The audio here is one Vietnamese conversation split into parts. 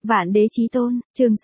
Vạn Đế Chí Tôn, chương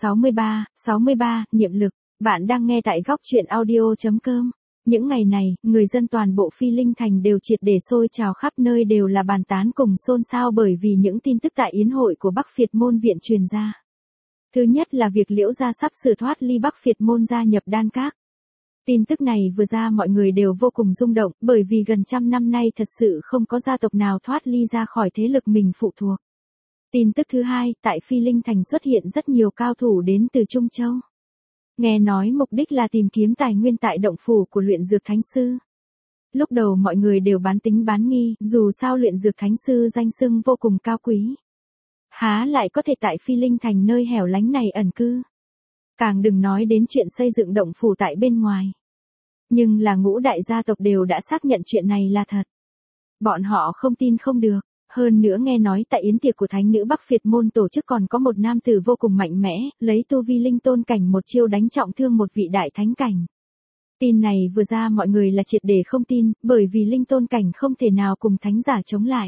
63, niệm lực. Bạn đang nghe tại góc truyện audio.com. Những ngày này, người dân toàn bộ Phi Linh Thành đều triệt để sôi trào, khắp nơi đều là bàn tán cùng xôn xao bởi vì những tin tức tại yến hội của Bắc Phiệt Môn Viện truyền ra. Thứ nhất là việc Liễu gia sắp sửa thoát ly Bắc Phiệt Môn gia nhập Đan Các. Tin tức này vừa ra mọi người đều vô cùng rung động, bởi vì gần trăm năm nay thật sự không có gia tộc nào thoát ly ra khỏi thế lực mình phụ thuộc. Tin tức thứ hai, tại Phi Linh Thành xuất hiện rất nhiều cao thủ đến từ Trung Châu. Nghe nói mục đích là tìm kiếm tài nguyên tại động phủ của luyện dược thánh sư. Lúc đầu mọi người đều bán tính bán nghi, dù sao luyện dược thánh sư danh xưng vô cùng cao quý. Há lại có thể tại Phi Linh Thành nơi hẻo lánh này ẩn cư. Càng đừng nói đến chuyện xây dựng động phủ tại bên ngoài. Nhưng là ngũ đại gia tộc đều đã xác nhận chuyện này là thật. Bọn họ không tin không được. Hơn nữa nghe nói tại yến tiệc của thánh nữ Bắc Phiệt Môn tổ chức còn có một nam tử vô cùng mạnh mẽ, lấy tu vi linh tôn cảnh một chiêu đánh trọng thương một vị đại thánh cảnh. Tin này vừa ra mọi người là triệt để không tin, bởi vì linh tôn cảnh không thể nào cùng thánh giả chống lại.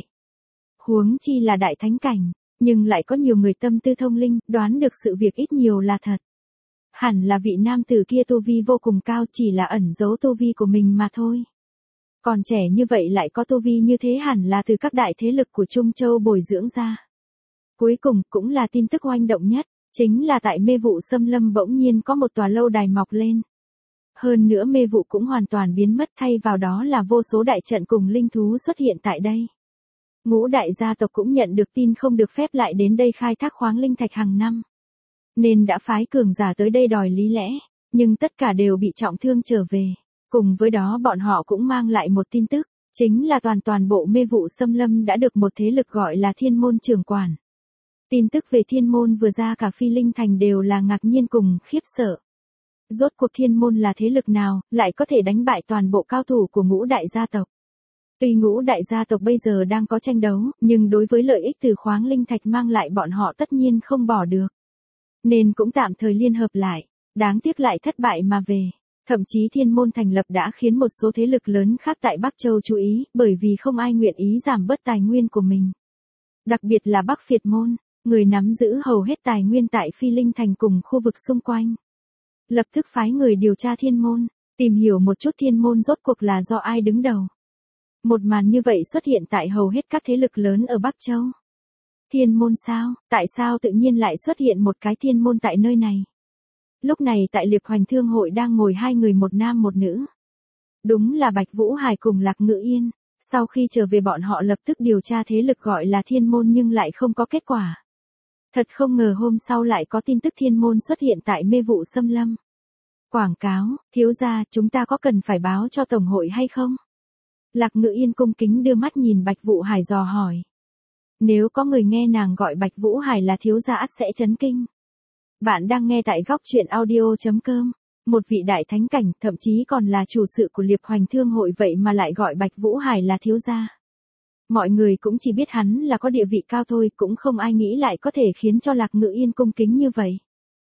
Huống chi là đại thánh cảnh, nhưng lại có nhiều người tâm tư thông linh, đoán được sự việc ít nhiều là thật. Hẳn là vị nam tử kia tu vi vô cùng cao, chỉ là ẩn giấu tu vi của mình mà thôi. Còn trẻ như vậy lại có tu vi như thế hẳn là từ các đại thế lực của Trung Châu bồi dưỡng ra. Cuối cùng cũng là tin tức oanh động nhất, chính là tại mê vụ xâm lâm bỗng nhiên có một tòa lâu đài mọc lên. Hơn nữa mê vụ cũng hoàn toàn biến mất, thay vào đó là vô số đại trận cùng linh thú xuất hiện tại đây. Ngũ đại gia tộc cũng nhận được tin không được phép lại đến đây khai thác khoáng linh thạch hàng năm. Nên đã phái cường giả tới đây đòi lý lẽ, nhưng tất cả đều bị trọng thương trở về. Cùng với đó bọn họ cũng mang lại một tin tức, chính là toàn bộ mê vụ xâm lâm đã được một thế lực gọi là Thiên Môn trưởng quản. Tin tức về Thiên Môn vừa ra cả Phi Linh Thành đều là ngạc nhiên cùng khiếp sợ. Rốt cuộc Thiên Môn là thế lực nào, lại có thể đánh bại toàn bộ cao thủ của ngũ đại gia tộc. Tuy ngũ đại gia tộc bây giờ đang có tranh đấu, nhưng đối với lợi ích từ khoáng linh thạch mang lại bọn họ tất nhiên không bỏ được. Nên cũng tạm thời liên hợp lại, đáng tiếc lại thất bại mà về. Thậm chí Thiên Môn thành lập đã khiến một số thế lực lớn khác tại Bắc Châu chú ý, bởi vì không ai nguyện ý giảm bớt tài nguyên của mình. Đặc biệt là Bắc Phiệt Môn, người nắm giữ hầu hết tài nguyên tại Phi Linh Thành cùng khu vực xung quanh. Lập tức phái người điều tra Thiên Môn, tìm hiểu một chút Thiên Môn rốt cuộc là do ai đứng đầu. Một màn như vậy xuất hiện tại hầu hết các thế lực lớn ở Bắc Châu. Thiên Môn sao, tại sao tự nhiên lại xuất hiện một cái Thiên Môn tại nơi này? Lúc này tại Liệp Hoành Thương hội đang ngồi hai người, một nam một nữ. Đúng là Bạch Vũ Hải cùng Lạc Ngự Yên. Sau khi trở về bọn họ lập tức điều tra thế lực gọi là Thiên Môn nhưng lại không có kết quả. Thật không ngờ hôm sau lại có tin tức Thiên Môn xuất hiện tại mê vụ xâm lâm. Quảng cáo, thiếu gia, chúng ta có cần phải báo cho Tổng hội hay không? Lạc Ngự Yên cung kính đưa mắt nhìn Bạch Vũ Hải dò hỏi. Nếu có người nghe nàng gọi Bạch Vũ Hải là thiếu gia ắt sẽ chấn kinh. Bạn đang nghe tại góc truyện audio.com. Một vị đại thánh cảnh, thậm chí còn là chủ sự của Liệp Hoành Thương hội vậy mà lại gọi Bạch Vũ Hải là thiếu gia. Mọi người cũng chỉ biết hắn là có địa vị cao thôi, cũng không ai nghĩ lại có thể khiến cho Lạc Ngự Yên cung kính như vậy.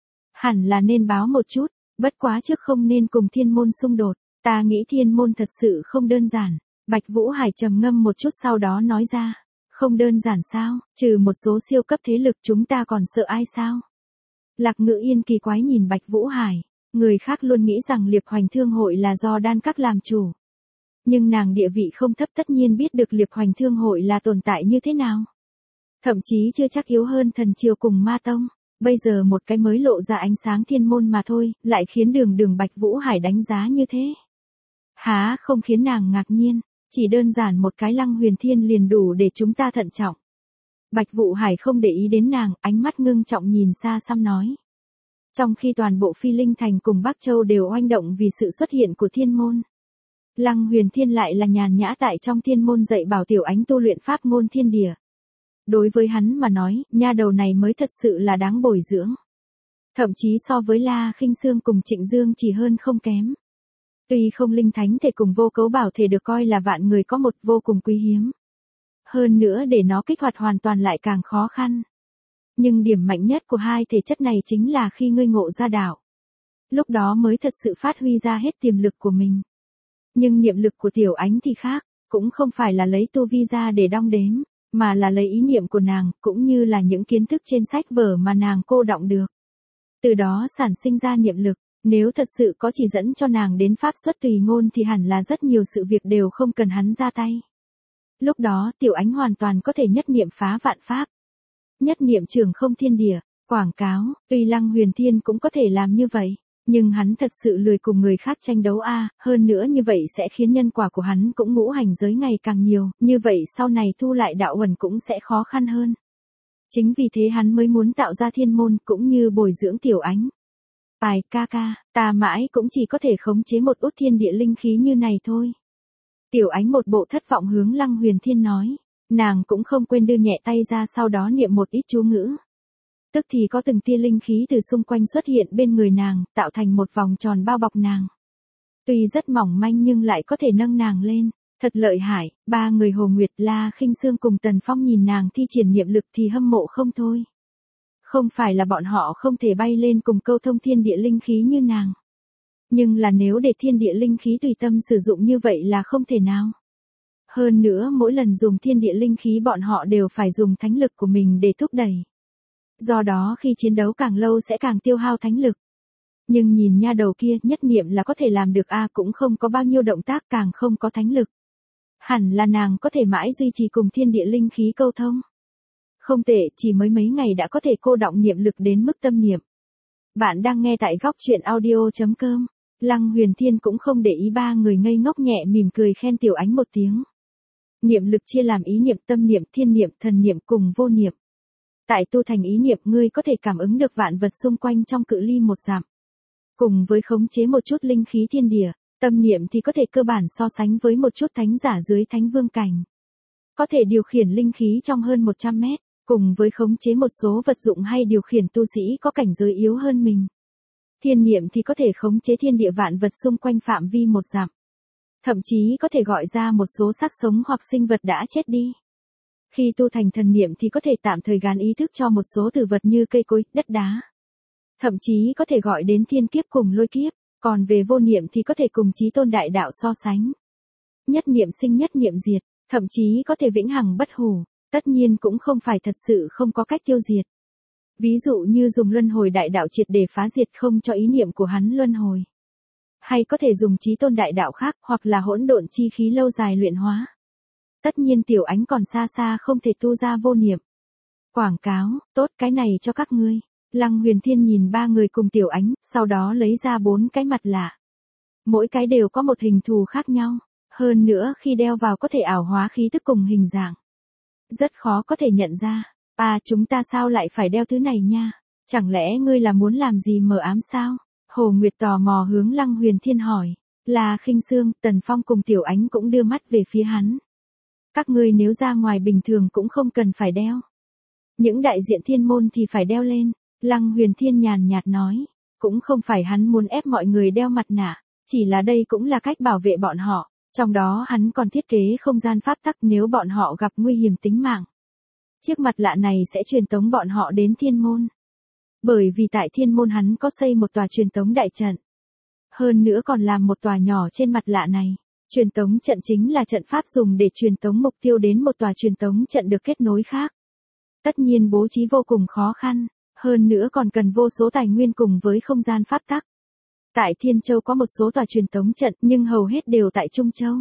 Hẳn là nên báo một chút, bất quá trước không nên cùng Thiên Môn xung đột, ta nghĩ Thiên Môn thật sự không đơn giản. Bạch Vũ Hải trầm ngâm một chút sau đó nói ra, không đơn giản sao, trừ một số siêu cấp thế lực chúng ta còn sợ ai sao? Lạc Ngự Yên kỳ quái nhìn Bạch Vũ Hải, người khác luôn nghĩ rằng Liệp Hoành Thương hội là do Đan Các làm chủ. Nhưng nàng địa vị không thấp tất nhiên biết được Liệp Hoành Thương hội là tồn tại như thế nào. Thậm chí chưa chắc yếu hơn Thần Triều cùng Ma Tông, bây giờ một cái mới lộ ra ánh sáng Thiên Môn mà thôi, lại khiến đường Bạch Vũ Hải đánh giá như thế. Há không khiến nàng ngạc nhiên, chỉ đơn giản một cái Lăng Huyền Thiên liền đủ để chúng ta thận trọng. Bạch Vũ Hải không để ý đến nàng, ánh mắt ngưng trọng nhìn xa xăm nói. Trong khi toàn bộ Phi Linh Thành cùng Bắc Châu đều oanh động vì sự xuất hiện của Thiên Môn. Lăng Huyền Thiên lại là nhàn nhã tại trong Thiên Môn dạy bảo Tiểu Ánh tu luyện pháp môn thiên địa. Đối với hắn mà nói, nha đầu này mới thật sự là đáng bồi dưỡng. Thậm chí so với La Khinh Sương cùng Trịnh Dương chỉ hơn không kém. Tuy không linh thánh thể cùng vô cấu bảo thể được coi là vạn người có một, vô cùng quý hiếm. Hơn nữa để nó kích hoạt hoàn toàn lại càng khó khăn. Nhưng điểm mạnh nhất của hai thể chất này chính là khi ngươi ngộ ra đạo. Lúc đó mới thật sự phát huy ra hết tiềm lực của mình. Nhưng niệm lực của Tiểu Ánh thì khác, cũng không phải là lấy tu vi ra để đong đếm, mà là lấy ý niệm của nàng, cũng như là những kiến thức trên sách vở mà nàng cô đọng được. Từ đó sản sinh ra niệm lực, nếu thật sự có chỉ dẫn cho nàng đến pháp xuất tùy ngôn thì hẳn là rất nhiều sự việc đều không cần hắn ra tay. Lúc đó Tiểu Ánh hoàn toàn có thể nhất niệm phá vạn pháp. Nhất niệm trường không thiên địa, quảng cáo, tuy Lăng Huyền Thiên cũng có thể làm như vậy, nhưng hắn thật sự lười cùng người khác tranh đấu hơn nữa như vậy sẽ khiến nhân quả của hắn cũng ngũ hành giới ngày càng nhiều, như vậy sau này thu lại đạo huẩn cũng sẽ khó khăn hơn. Chính vì thế hắn mới muốn tạo ra thiên môn cũng như bồi dưỡng Tiểu Ánh. Bài ca ca, ta mãi cũng chỉ có thể khống chế một út thiên địa linh khí như này thôi. Tiểu Ánh một bộ thất vọng hướng Lăng Huyền Thiên nói, nàng cũng không quên đưa nhẹ tay ra sau đó niệm một ít chú ngữ. Tức thì có từng tia linh khí từ xung quanh xuất hiện bên người nàng, tạo thành một vòng tròn bao bọc nàng. Tuy rất mỏng manh nhưng lại có thể nâng nàng lên, thật lợi hại. Ba người Hồ Nguyệt, La Khinh Sương cùng Tần Phong nhìn nàng thi triển niệm lực thì hâm mộ không thôi. Không phải là bọn họ không thể bay lên cùng câu thông thiên địa linh khí như nàng. Nhưng là nếu để thiên địa linh khí tùy tâm sử dụng như vậy là không thể nào. Hơn nữa mỗi lần dùng thiên địa linh khí bọn họ đều phải dùng thánh lực của mình để thúc đẩy. Do đó khi chiến đấu càng lâu sẽ càng tiêu hao thánh lực. Nhưng nhìn nha đầu kia nhất niệm là có thể làm được cũng không có bao nhiêu động tác càng không có thánh lực. Hẳn là nàng có thể mãi duy trì cùng thiên địa linh khí câu thông. Không tệ, chỉ mới mấy ngày đã có thể cô đọng niệm lực đến mức tâm niệm. Bạn đang nghe tại góc truyện audio.com. Lăng Huyền Thiên cũng không để ý ba người ngây ngốc nhẹ mỉm cười khen Tiểu Ánh một tiếng. Niệm lực chia làm ý niệm, tâm niệm, thiên niệm, thần niệm cùng vô niệm. Tại tu thành ý niệm ngươi có thể cảm ứng được vạn vật xung quanh trong cự ly một dặm. Cùng với khống chế một chút linh khí thiên địa, tâm niệm thì có thể cơ bản so sánh với một chút thánh giả dưới thánh vương cảnh. Có thể điều khiển linh khí trong hơn 100 mét, cùng với khống chế một số vật dụng hay điều khiển tu sĩ có cảnh giới yếu hơn mình. Thiên niệm thì có thể khống chế thiên địa vạn vật xung quanh phạm vi một dặm. Thậm chí có thể gọi ra một số xác sống hoặc sinh vật đã chết đi. Khi tu thành thần niệm thì có thể tạm thời gán ý thức cho một số tử vật như cây cối, đất đá. Thậm chí có thể gọi đến thiên kiếp cùng lôi kiếp, còn về vô niệm thì có thể cùng chí tôn đại đạo so sánh. Nhất niệm sinh nhất niệm diệt, thậm chí có thể vĩnh hằng bất hủ, tất nhiên cũng không phải thật sự không có cách tiêu diệt. Ví dụ như dùng luân hồi đại đạo triệt để phá diệt không cho ý niệm của hắn luân hồi. Hay có thể dùng chí tôn đại đạo khác hoặc là hỗn độn chi khí lâu dài luyện hóa. Tất nhiên Tiểu Ánh còn xa xa không thể tu ra vô niệm. Quảng cáo, tốt cái này cho các ngươi. Lăng Huyền Thiên nhìn ba người cùng Tiểu Ánh, sau đó lấy ra 4 cái mặt lạ. Mỗi cái đều có một hình thù khác nhau, hơn nữa khi đeo vào có thể ảo hóa khí tức cùng hình dạng. Rất khó có thể nhận ra. Chúng ta sao lại phải đeo thứ này nha? Chẳng lẽ ngươi là muốn làm gì mờ ám sao? Hồ Nguyệt tò mò hướng Lăng Huyền Thiên hỏi. La Khinh Sương, Tần Phong cùng Tiểu Ánh cũng đưa mắt về phía hắn. Các ngươi nếu ra ngoài bình thường cũng không cần phải đeo. Những đại diện thiên môn thì phải đeo lên. Lăng Huyền Thiên nhàn nhạt nói. Cũng không phải hắn muốn ép mọi người đeo mặt nạ, chỉ là đây cũng là cách bảo vệ bọn họ. Trong đó hắn còn thiết kế không gian pháp tắc nếu bọn họ gặp nguy hiểm tính mạng. Chiếc mặt lạ này sẽ truyền tống bọn họ đến thiên môn. Bởi vì tại thiên môn hắn có xây một tòa truyền tống đại trận. Hơn nữa còn làm một tòa nhỏ trên mặt lạ này. Truyền tống trận chính là trận pháp dùng để truyền tống mục tiêu đến một tòa truyền tống trận được kết nối khác. Tất nhiên bố trí vô cùng khó khăn, hơn nữa còn cần vô số tài nguyên cùng với không gian pháp tắc. Tại Thiên Châu có một số tòa truyền tống trận nhưng hầu hết đều tại Trung Châu.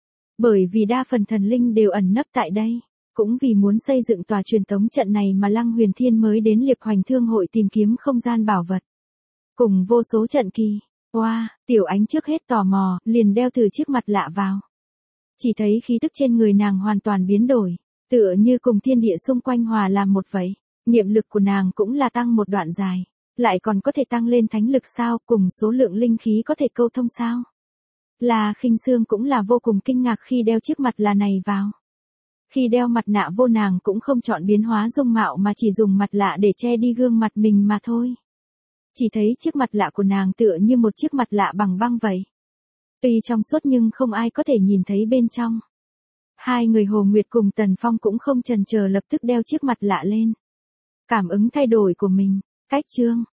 Bởi vì đa phần thần linh đều ẩn nấp tại đây. Cũng vì muốn xây dựng tòa truyền tống trận này mà Lăng Huyền Thiên mới đến Liệp Hoành Thương hội tìm kiếm không gian bảo vật. Cùng vô số trận kỳ. Tiểu Ánh trước hết tò mò, liền đeo từ chiếc mặt lạ vào. Chỉ thấy khí tức trên người nàng hoàn toàn biến đổi, tựa như cùng thiên địa xung quanh hòa làm một vậy. Niệm lực của nàng cũng là tăng một đoạn dài, lại còn có thể tăng lên thánh lực sao, cùng số lượng linh khí có thể câu thông sao. La Khinh Sương cũng là vô cùng kinh ngạc khi đeo chiếc mặt lạ này vào. Khi đeo mặt nạ vô nàng cũng không chọn biến hóa dung mạo mà chỉ dùng mặt lạ để che đi gương mặt mình mà thôi. Chỉ thấy chiếc mặt lạ của nàng tựa như một chiếc mặt lạ bằng băng vậy. Tuy trong suốt nhưng không ai có thể nhìn thấy bên trong. Hai người Hồ Nguyệt cùng Tần Phong cũng không chần chờ lập tức đeo chiếc mặt lạ lên. Cảm ứng thay đổi của mình, cách chương,